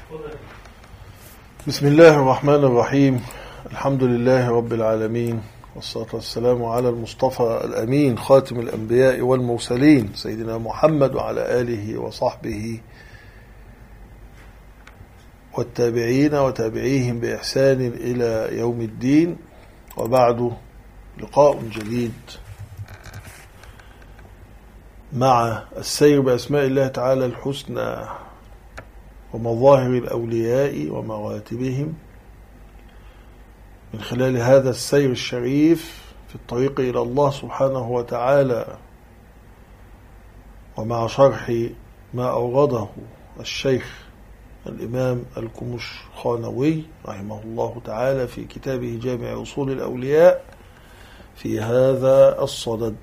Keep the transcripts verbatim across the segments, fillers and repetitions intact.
بسم الله الرحمن الرحيم. الحمد لله رب العالمين، والصلاة والسلام على المصطفى الأمين خاتم الأنبياء والمرسلين سيدنا محمد وعلى آله وصحبه والتابعين وتابعيهم بإحسان إلى يوم الدين، وبعد. لقاء جديد مع السير بأسماء الله تعالى الحسنى ومظاهر الأولياء ومراتبهم من خلال هذا السير الشريف في الطريق إلى الله سبحانه وتعالى، ومع شرح ما أورده الشيخ الإمام الكمشخانوي رحمه الله تعالى في كتابه جامع أصول الأولياء في هذا الصدد.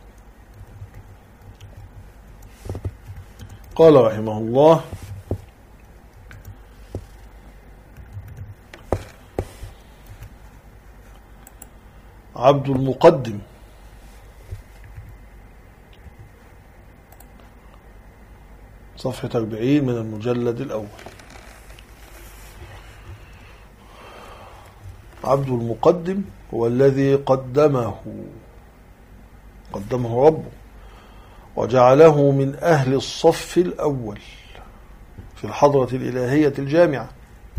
قال رحمه الله: عبد المقدم، صفحة أربعين من المجلد الأول. عبد المقدم هو الذي قدمه قدمه ربه وجعله من أهل الصف الأول في الحضرة الإلهية الجامعة،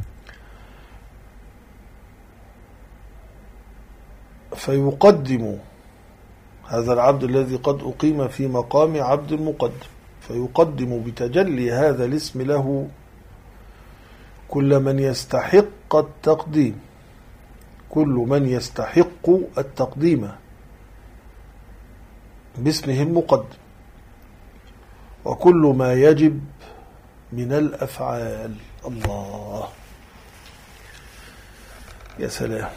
فيقدم هذا العبد الذي قد أقيم في مقام عبد المقدم، فيقدم بتجلي هذا الاسم له كل من يستحق التقديم كل من يستحق التقديم باسمه المقدم، وكل ما يجب من الأفعال. الله، يا سلام.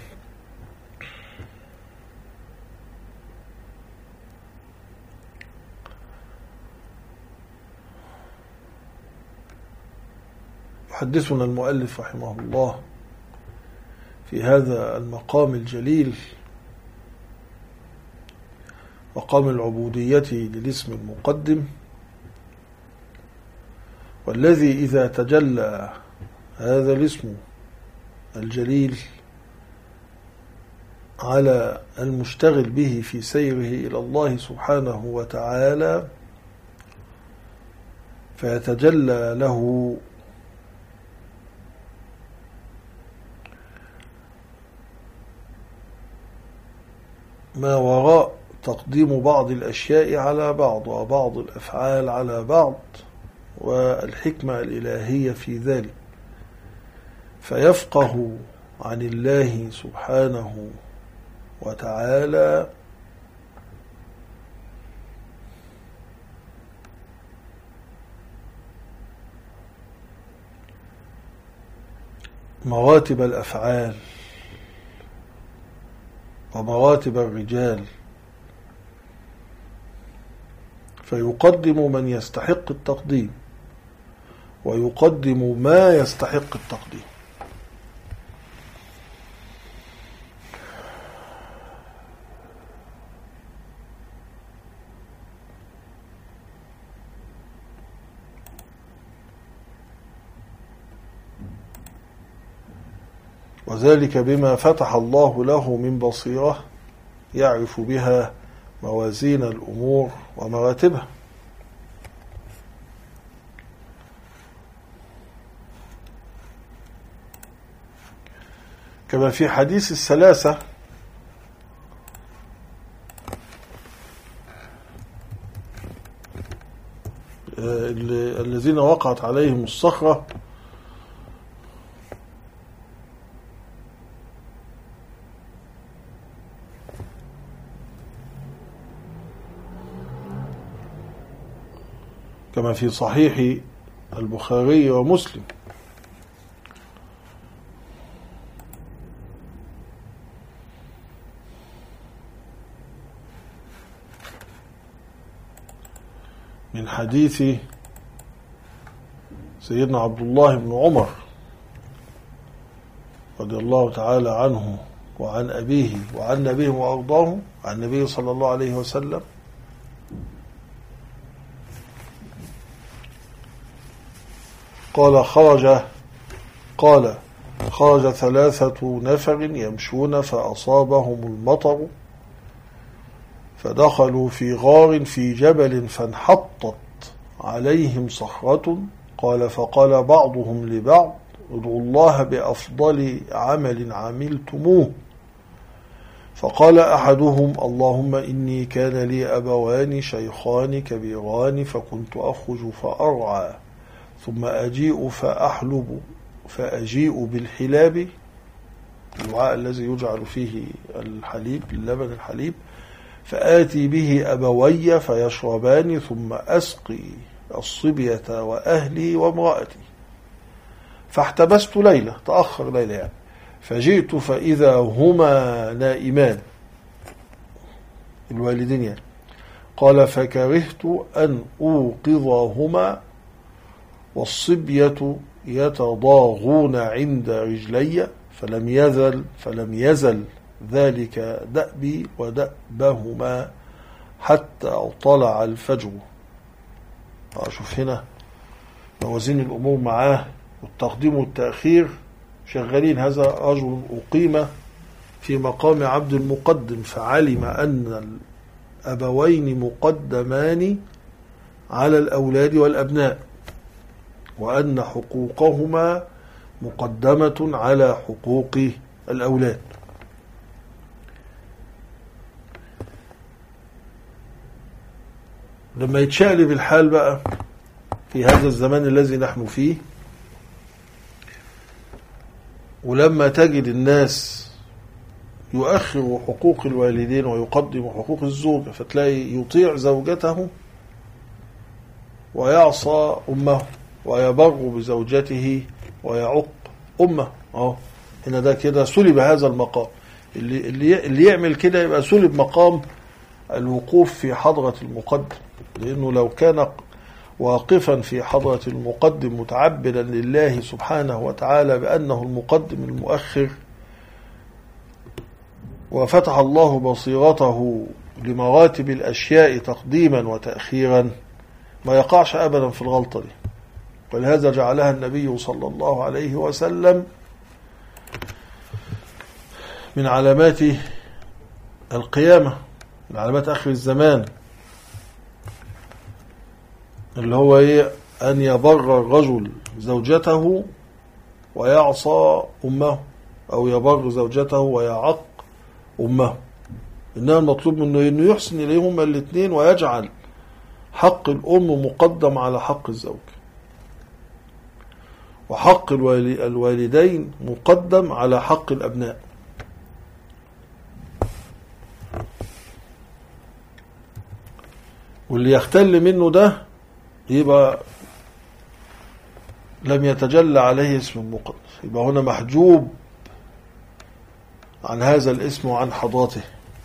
يحدثنا المؤلف رحمه الله في هذا المقام الجليل، مقام العبودية للاسم المقدم، والذي إذا تجلى هذا الاسم الجليل على المشتغل به في سيره إلى الله سبحانه وتعالى، فيتجلى له ما وراء تقديم بعض الأشياء على بعض وبعض الأفعال على بعض، والحكمة الإلهية في ذلك، فيفقه عن الله سبحانه وتعالى مراتب الأفعال ومراتب الرجال، فيقدم من يستحق التقديم ويقدم ما يستحق التقديم. وذلك بما فتح الله له من بصيرة يعرف بها موازين الأمور ومراتبها، كما في حديث الثلاثة الذين وقعت عليهم الصخرة، كما في صحيح البخاري ومسلم، من حديث سيدنا عبد الله بن عمر رضي الله تعالى عنه وعن أبيه وعن نبيه وأرضاه عن النبي صلى الله عليه وسلم قال خرج قال خرج ثلاثة نفر يمشون فأصابهم المطر فدخلوا في غار في جبل فانحطت عليهم صخرة. قال فقال بعضهم لبعض ادعوا الله بأفضل عمل عملتموه. فقال أحدهم اللهم إني كان لي أبوان شيخان كبيران فكنت أخرج فأرعى ثم أجيء فأحلب فأجيء بالحلاب، الوعاء الذي يجعل فيه الحليب اللبن الحليب، فآتي به أبوي فيشربان ثم أسقي الصبية وأهلي وامرأتي. فاحتبست ليلة، تأخر ليلة يعني، فجئت فإذا هما نائمان الوالدين يعني. قال فكرهت أن أوقظهما والصبية يتضاغون عند رجلي فلم يزل فلم يزل ذلك دأبي ودأبهما حتى طلع الفجر. شوف هنا موازين الأمور معاه والتقديم والتأخير شغالين. هذا رجل أقيم في مقام عبد المقدم فعلم أن الأبوين مقدمان على الأولاد والأبناء وأن حقوقهما مقدمة على حقوق الأولاد. لما يتشقلب الحال بقى في هذا الزمان الذي نحن فيه، ولما تجد الناس يؤخر حقوق الوالدين ويقدم حقوق الزوجة، فتلاقي يطيع زوجته ويعصى أمه ويبر بزوجته ويعق أمه. أهو هنا ده كده سلب هذا المقام. اللي, اللي, اللي يعمل كده يبقى سلب مقام الوقوف في حضرة المقدم، لأنه لو كان واقفا في حضرة المقدم متعبدا لله سبحانه وتعالى بأنه المقدم المؤخر، وفتح الله بصيرته لمراتب الأشياء تقديما وتأخيرا، ما يقعش أبدا في الغلطة دي. ولهذا جعلها النبي صلى الله عليه وسلم من علامات القيامة، من علامات آخر الزمان، اللي هو إيه؟ أن يبر الرجل زوجته ويعصى أمه، أو يبر زوجته ويعق أمه. إنما المطلوب منه إنه يحسن إليهما الاثنين ويجعل حق الأم مقدم على حق الزوج، وحق الوالدين مقدم على حق الأبناء. واللي يختل منه ده يبقى لم يتجلى عليه اسم المقدس، يبقى هنا محجوب عن هذا الاسم وعن حضرته.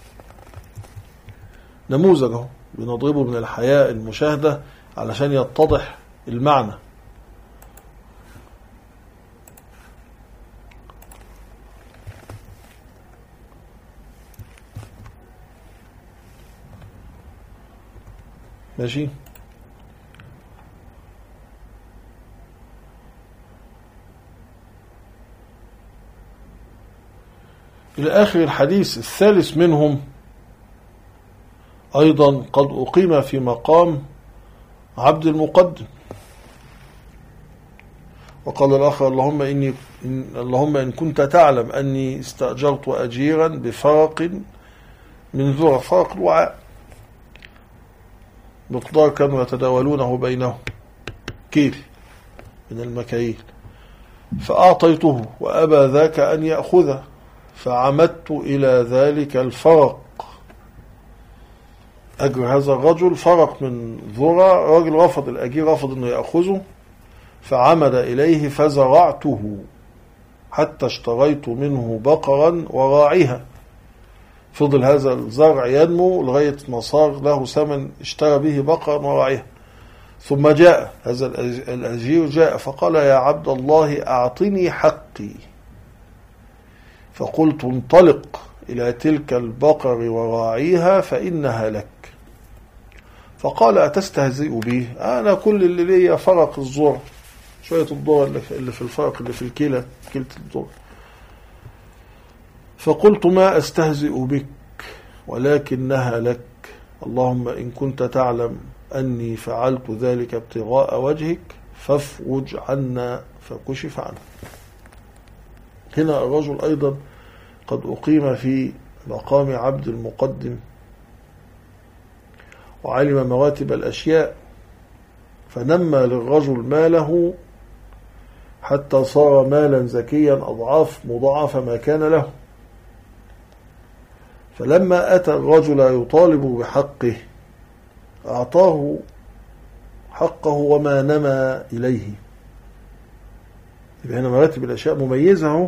نموذج اهو بنضربه من الحياة المشاهدة علشان يتضح المعنى. ماشي. إلى آخر الحديث. الثالث منهم أيضا قد أقيم في مقام عبد المقدم، وقال الآخر اللهم إني إن اللهم إن كنت تعلم أني استأجرت أجيرا بفرق من ذرة، فرق الوعاء مقدار كانوا يتداولونه بينهم، كيل من المكاييل، فأعطيته وأبى ذاك أن يأخذه، فعمدت إلى ذلك الفرق. أجر هذا الرجل فرق من ذرة، راجل رفض، الأجير رفض أنه يأخذه، فعمد إليه فزرعته حتى اشتريت منه بقرا وراعيها. فضل هذا الزرع ينمو لغاية ما صار له ثمن اشترى به بقرا وراعيها. ثم جاء هذا الأجير جاء فقال يا عبد الله أعطني حقي، فقلت انطلق إلى تلك البقر وراعيها فإنها لك. فقال أتستهزئ بي؟ أنا كل اللي لي فرق الزرع، شوية الذرة اللي في الفرق اللي في الكلى كلة الذرة. فقلت ما أستهزئ بك ولكنها لك، اللهم إن كنت تعلم أني فعلت ذلك ابتغاء وجهك فافرج عنا، فكشف عنه. هنا الرجل أيضا قد أقيم في مقام عبد المقدم وعلم مراتب الأشياء، فنمى للرجل ماله حتى صار مالا زكيا أضعاف مضاعفة ما كان له. فلما أتى الرجل يطالب بحقه أعطاه حقه وما نمى إليه. يبقى هنا مراتب الأشياء مميزة،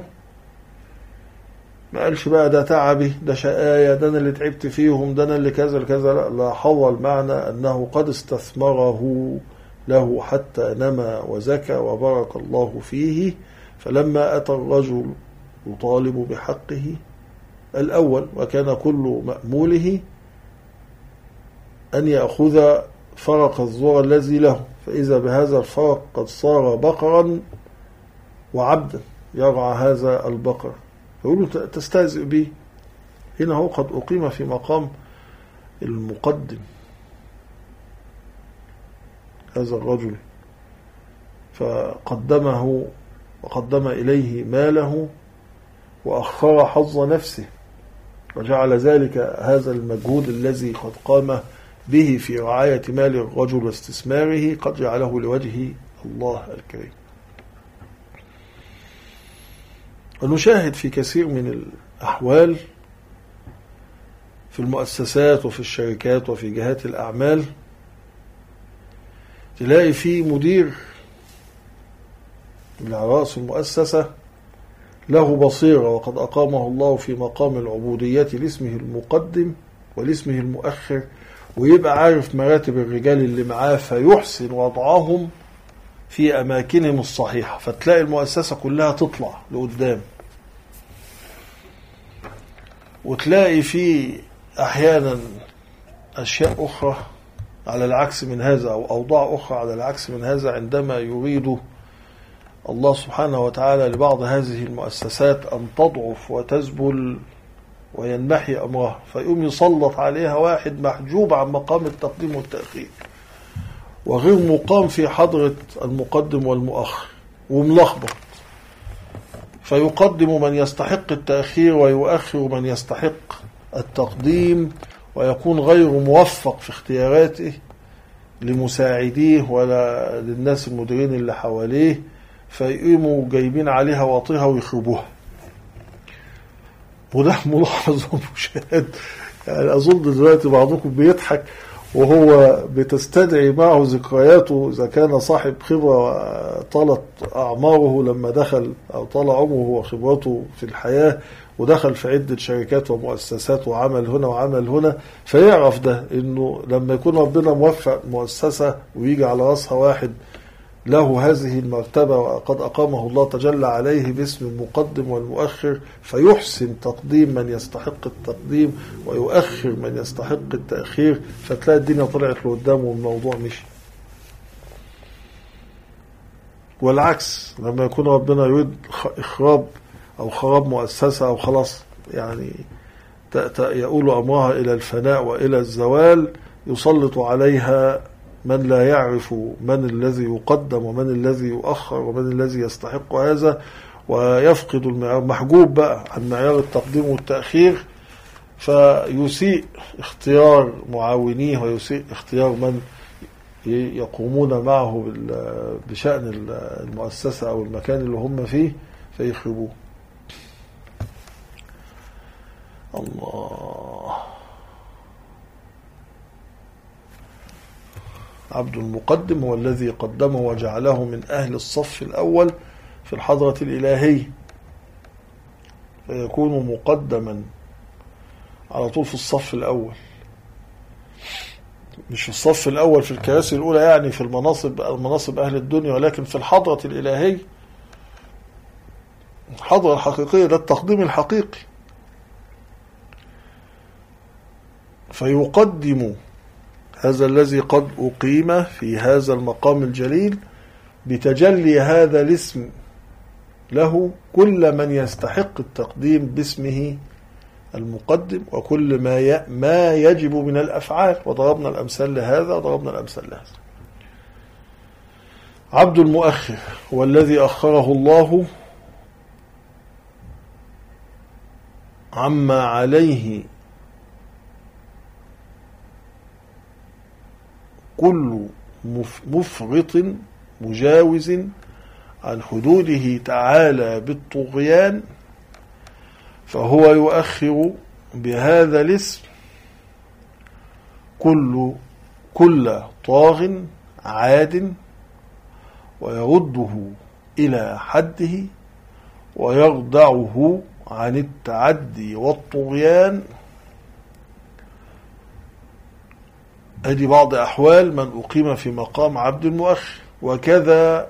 ما قالش بقى ده تعبي، ده شقايا، ده أنا اللي تعبت فيهم، ده أنا اللي كذا كذا، لا، لا حول المعنى أنه قد استثمره له حتى نمى وزكى وبارك الله فيه. فلما أتى الرجل يطالب بحقه الأول وكان كل مأموله أن يأخذ فرق الذرة الذي له، فإذا بهذا الفرق قد صار بقرا وعبدا يرعى هذا البقر، فيقولوا تستهزئ به. هنا هو قد أقيم في مقام المقدم هذا الرجل، فقدمه وقدم إليه ماله وأخر حظ نفسه، وجعل ذلك هذا المجهود الذي قد قام به في رعاية مال الرجل واستثماره قد جعله لوجه الله الكريم. ونشاهد في كثير من الأحوال في المؤسسات وفي الشركات وفي جهات الأعمال تلاقي في مدير من رأس المؤسسة له بصيرة وقد أقامه الله في مقام العبودية لاسمه المقدم ولاسمه المؤخر، ويبقى عارف مراتب الرجال اللي معاه فيحسن وضعهم في أماكنهم الصحيحة، فتلاقي المؤسسة كلها تطلع لقدام. وتلاقي في أحيانا أشياء أخرى على العكس من هذا، أو أوضاع أخرى على العكس من هذا، عندما يريد الله سبحانه وتعالى لبعض هذه المؤسسات أن تضعف وتذبل وينمحي أمرها، فيقوم يسلط عليها واحد محجوب عن مقام التقديم والتأخير وغير مقام في حضرة المقدم والمؤخر وملخبط، فيقدم من يستحق التأخير ويؤخر من يستحق التقديم، ويكون غير موفق في اختياراته لمساعديه ولا للناس المديرين اللي حواليه، فيقوموا جايبين عليها واطيها ويخربوها. وده ملاحظ ومشاهد، يعني أظن دلوقتي بعضكم بيضحك وهو بتستدعي معه ذكرياته إذا كان صاحب خبرة طالت أعماره لما دخل، أو طال عمره وخبرته في الحياة ودخل في عدة شركات ومؤسسات وعمل هنا وعمل هنا، فيعرف ده إنه لما يكون ربنا موفق مؤسسة ويجي على رأسها واحد له هذه المرتبة وقد أقامه الله تجلى عليه باسم المقدم والمؤخر، فيحسن تقديم من يستحق التقديم ويؤخر من يستحق التأخير، فتلاقي الدنيا طلعت لقدام والموضوع مشي. والعكس لما يكون ربنا يريد إخراب أو خراب مؤسسة أو خلاص يعني يؤول أمرها إلى الفناء وإلى الزوال، يسلط عليها من لا يعرف من الذي يقدم ومن الذي يؤخر ومن الذي يستحق هذا، ويفقد المعيار، محجوب بقى عن معيار التقديم والتأخير، فيسيء اختيار معاونيه ويسيء اختيار من يقومون معه بشأن المؤسسة أو المكان اللي هم فيه فيخربوه. الله. عبد المقدم هو الذي قدمه وجعله من أهل الصف الأول في الحضرة الإلهية، فيكون مقدما على طول في الصف الأول، مش في الصف الأول في الكراسي الأولى يعني في المناصب المناصب أهل الدنيا، ولكن في الحضرة الإلهية، الحضرة الحقيقية، ده التقديم الحقيقي. فيقدم هذا الذي قد أقيم في هذا المقام الجليل بتجلي هذا الاسم له كل من يستحق التقديم باسمه المقدم وكل ما ما يجب من الأفعال. وضربنا الأمثال لهذا وضربنا الأمثال لهذا. عبد المؤخر هو الذي أخره الله عما عليه كل مفرط مجاوز عن حدوده تعالى بالطغيان، فهو يؤخر بهذا الاسم كل كل طاغ عاد ويرده إلى حده ويخضعه عن التعدي والطغيان. هذه بعض أحوال من أقيم في مقام عبد المؤخر. وكذا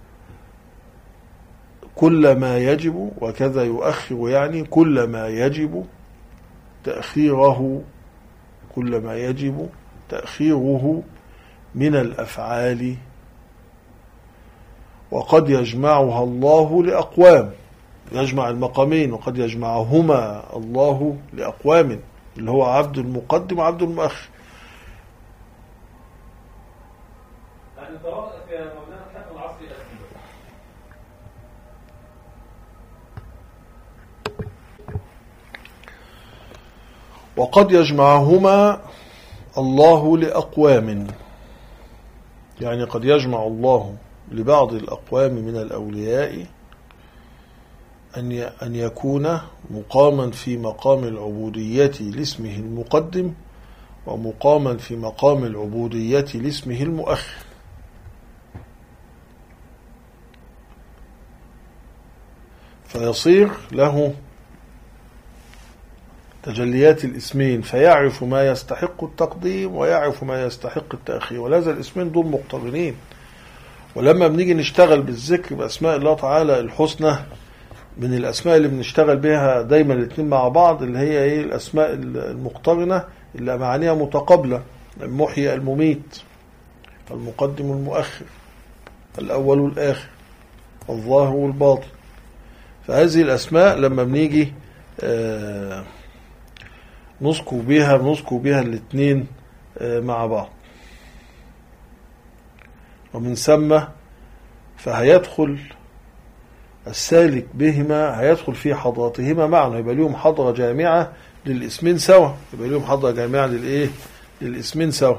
كل ما يجب، وكذا يؤخر يعني كل ما يجب تأخيره كل ما يجب تأخيره من الأفعال، وقد يجمعها الله لأقوام، يجمع المقامين وقد يجمعهما الله لأقوام، اللي هو عبد المقدم وعبد المؤخر. وقد يجمعهما الله لأقوام، يعني قد يجمع الله لبعض الأقوام من الأولياء أن يكون مقاما في مقام العبودية لاسمه المقدم ومقاما في مقام العبودية لاسمه المؤخر. فيصير له تجليات الاسمين، فيعرف ما يستحق التقديم ويعرف ما يستحق التأخير، ولهذا الاسمين دول مقترنين. ولما بنيجي نشتغل بالذكر بأسماء الله تعالى الحسنى، من الأسماء اللي بنشتغل بها دايما الاثنين مع بعض اللي هي ايه الأسماء المقترنة اللي معانيها متقابلة: المحيي المميت، المقدم والمؤخر، الأول والآخر، الظاهر والباطن. فهذه الأسماء لما بنيجي آه نذكر بها بنذكر بها الاثنين آه مع بعض، ومن ثم فهيدخل السالك بهما هيدخل في حضرتهما معا، يبقى لهم حضرة جامعة للاسمين سوا، يبقى لهم حضرة جامعة للإيه للاسمين سوا،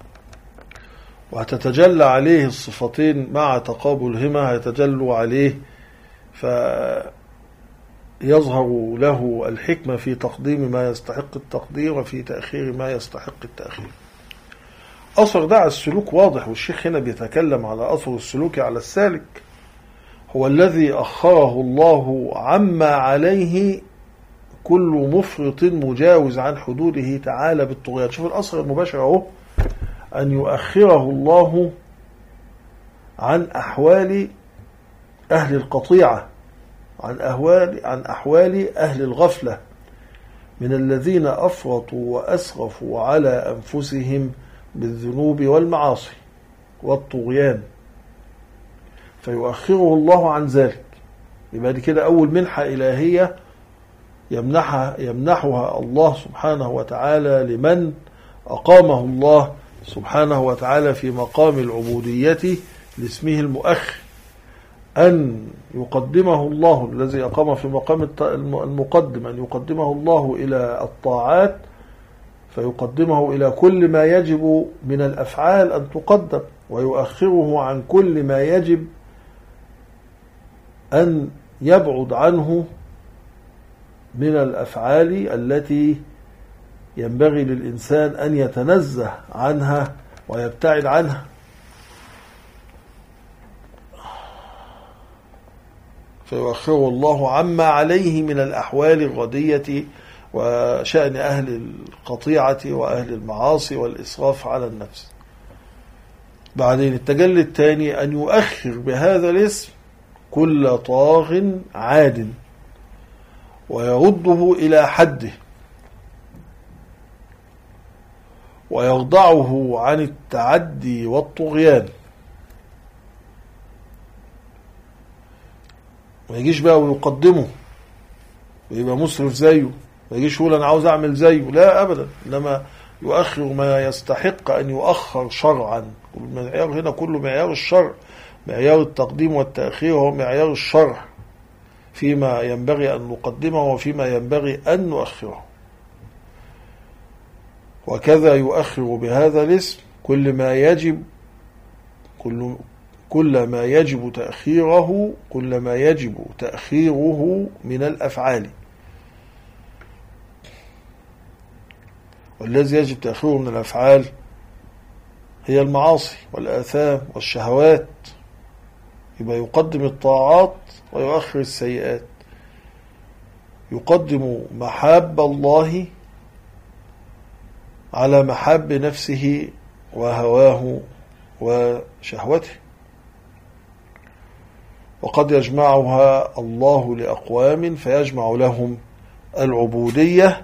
وهتتجلى عليه الصفتين مع تقابلهما، هيتجلوا عليه فيظهر له الحكمة في تقديم ما يستحق التقديم وفي تأخير ما يستحق التأخير. أثر ده على السلوك واضح، والشيخ هنا بيتكلم على أثر السلوك على السالك. هو الذي أخره الله عما عليه كل مفرط مجاوز عن حدوده تعالى بالطغيان. شوف الأثر المباشر اهو، أن يؤخره الله عن أحوال أهل القطيعة، عن أحوال عن أحوال أهل الغفلة من الذين أفرطوا وأسرفوا على أنفسهم بالذنوب والمعاصي والطغيان، فيؤخره الله عن ذلك. يبقى دي كده أول منحة إلهية يمنحها يمنحها الله سبحانه وتعالى لمن أقامه الله سبحانه وتعالى في مقام العبودية لاسمه المؤخر، أن يقدمه الله الذي أقام في مقام المقدم، أن يقدمه الله إلى الطاعات، فيقدمه إلى كل ما يجب من الأفعال أن تقدم، ويؤخره عن كل ما يجب أن يبعد عنه من الأفعال التي ينبغي للإنسان أن يتنزه عنها ويبتعد عنها. فيؤخره الله عما عليه من الأحوال الردية وشأن أهل القطيعة وأهل المعاصي والإسراف على النفس. بعدين التجلي الثاني أن يؤخر بهذا الاسم كل طاغ عاد ويرده إلى حده ويخضعه عن التعدي والطغيان. ما يجيش بقى ويقدمه ويبقى مسرف زيه، ما يجيش يقول أنا عاوز أعمل زيه، لا أبدا، إنما يؤخر ما يستحق أن يؤخر شرعا. المعيار هنا كله معيار الشرع، معيار التقديم والتأخير هو معيار الشرع فيما ينبغي أن نقدمه وفيما ينبغي أن نؤخره. وكذا يؤخر بهذا الاسم كل ما يجب كل كل ما يجب تأخيره كل ما يجب تأخيره من الأفعال، والذي يجب تأخيره من الأفعال هي المعاصي والآثام والشهوات، يبقى يقدم الطاعات ويؤخر السيئات، يقدم محاب الله على محاب نفسه وهواه وشهوته. وقد يجمعها الله لأقوام فيجمع لهم العبودية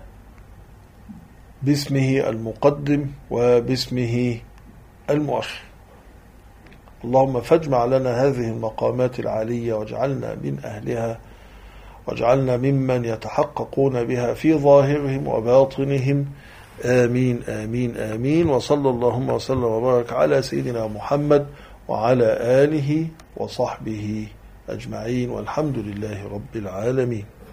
باسمه المقدم وباسمه المؤخر. اللهم فاجمع لنا هذه المقامات العالية واجعلنا من أهلها، واجعلنا ممن يتحققون بها في ظاهرهم وباطنهم. آمين آمين آمين. وصلى اللهم وسلم وبارك على سيدنا محمد وعلى آله وصحبه أجمعين، والحمد لله رب العالمين.